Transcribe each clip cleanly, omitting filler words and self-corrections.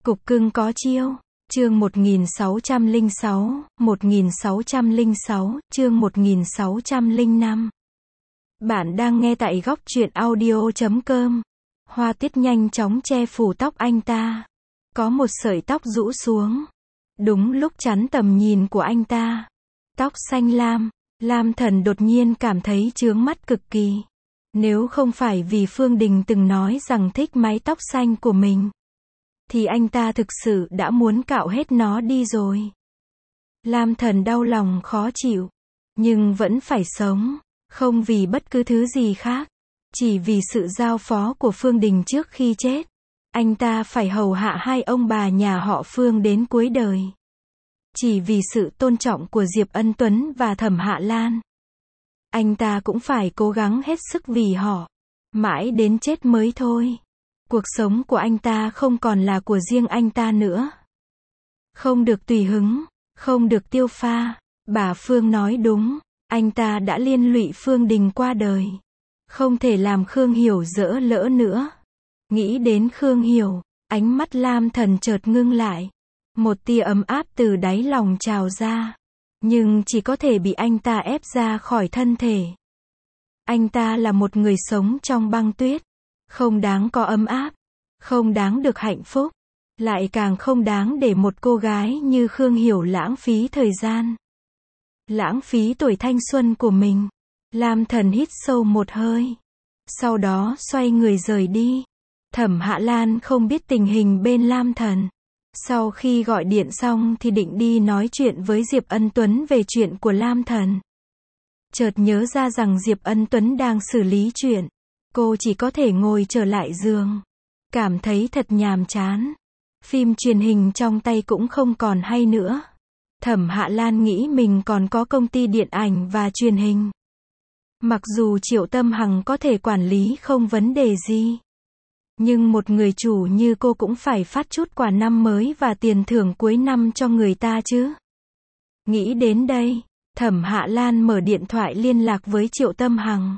Cục cưng có chiêu. Chương 1606, 1606, chương 1605. Bạn đang nghe tại góc truyện audio.com. Hoa Tiết nhanh chóng che phủ tóc anh ta. Có một sợi tóc rũ xuống. Đúng lúc chắn tầm nhìn của anh ta. Tóc xanh lam. Lam Thần đột nhiên cảm thấy chướng mắt cực kỳ. Nếu không phải vì Phương Đình từng nói rằng thích mái tóc xanh của mình, thì anh ta thực sự đã muốn cạo hết nó đi rồi. Lam Thần đau lòng khó chịu, nhưng vẫn phải sống, không vì bất cứ thứ gì khác, chỉ vì sự giao phó của Phương Đình trước khi chết. Anh ta phải hầu hạ hai ông bà nhà họ Phương đến cuối đời. Chỉ vì sự tôn trọng của Diệp Ân Tuấn và Thẩm Hạ Lan, anh ta cũng phải cố gắng hết sức vì họ, mãi đến chết mới thôi. Cuộc sống của anh ta không còn là của riêng anh ta nữa. Không được tùy hứng, không được tiêu pha. Bà Phương nói đúng, anh ta đã liên lụy Phương Đình qua đời. Không thể làm Khương Hiểu dỡ lỡ nữa. Nghĩ đến Khương Hiểu, ánh mắt Lam Thần chợt ngưng lại. Một tia ấm áp từ đáy lòng trào ra. Nhưng chỉ có thể bị anh ta ép ra khỏi thân thể. Anh ta là một người sống trong băng tuyết. Không đáng có ấm áp, không đáng được hạnh phúc, lại càng không đáng để một cô gái như Khương Hiểu lãng phí thời gian, lãng phí tuổi thanh xuân của mình. Lam Thần hít sâu một hơi, sau đó xoay người rời đi. Thẩm Hạ Lan không biết tình hình bên Lam Thần. Sau khi gọi điện xong thì định đi nói chuyện với Diệp Ân Tuấn về chuyện của Lam Thần. Chợt nhớ ra rằng Diệp Ân Tuấn đang xử lý chuyện. Cô chỉ có thể ngồi trở lại giường. Cảm thấy thật nhàm chán. Phim truyền hình trong tay cũng không còn hay nữa. Thẩm Hạ Lan nghĩ mình còn có công ty điện ảnh và truyền hình. Mặc dù Triệu Tâm Hằng có thể quản lý không vấn đề gì, nhưng một người chủ như cô cũng phải phát chút quà năm mới và tiền thưởng cuối năm cho người ta chứ. Nghĩ đến đây, Thẩm Hạ Lan mở điện thoại liên lạc với Triệu Tâm Hằng.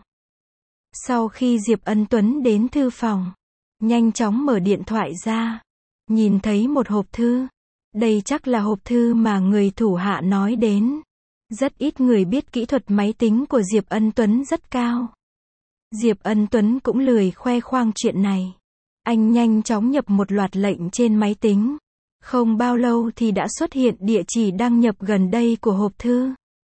Sau khi Diệp Ân Tuấn đến thư phòng, nhanh chóng mở điện thoại ra, nhìn thấy một hộp thư. Đây chắc là hộp thư mà người thủ hạ nói đến. Rất ít người biết kỹ thuật máy tính của Diệp Ân Tuấn rất cao. Diệp Ân Tuấn cũng lười khoe khoang chuyện này. Anh nhanh chóng nhập một loạt lệnh trên máy tính. Không bao lâu thì đã xuất hiện địa chỉ đăng nhập gần đây của hộp thư.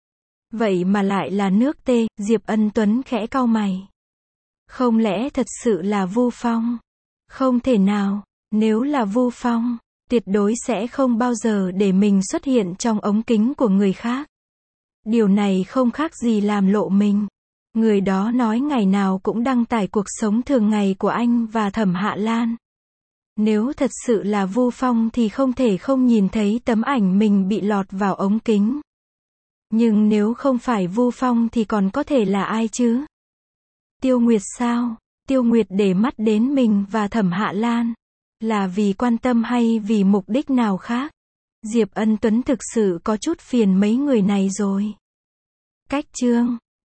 Vậy mà lại là nước T. Diệp Ân Tuấn khẽ cau mày. Không lẽ thật sự là Vu Phong? Không thể nào, nếu là Vu Phong, tuyệt đối sẽ không bao giờ để mình xuất hiện trong ống kính của người khác. Điều này không khác gì làm lộ mình. Người đó nói ngày nào cũng đăng tải cuộc sống thường ngày của anh và Thẩm Hạ Lan. Nếu thật sự là Vu Phong thì không thể không nhìn thấy tấm ảnh mình bị lọt vào ống kính. Nhưng nếu không phải Vu Phong thì còn có thể là ai chứ? Tiêu Nguyệt sao? Tiêu Nguyệt để mắt đến mình và Thẩm Hạ Lan. Là vì quan tâm hay vì mục đích nào khác? Diệp Ân Tuấn thực sự có chút phiền mấy người này rồi. Cách chương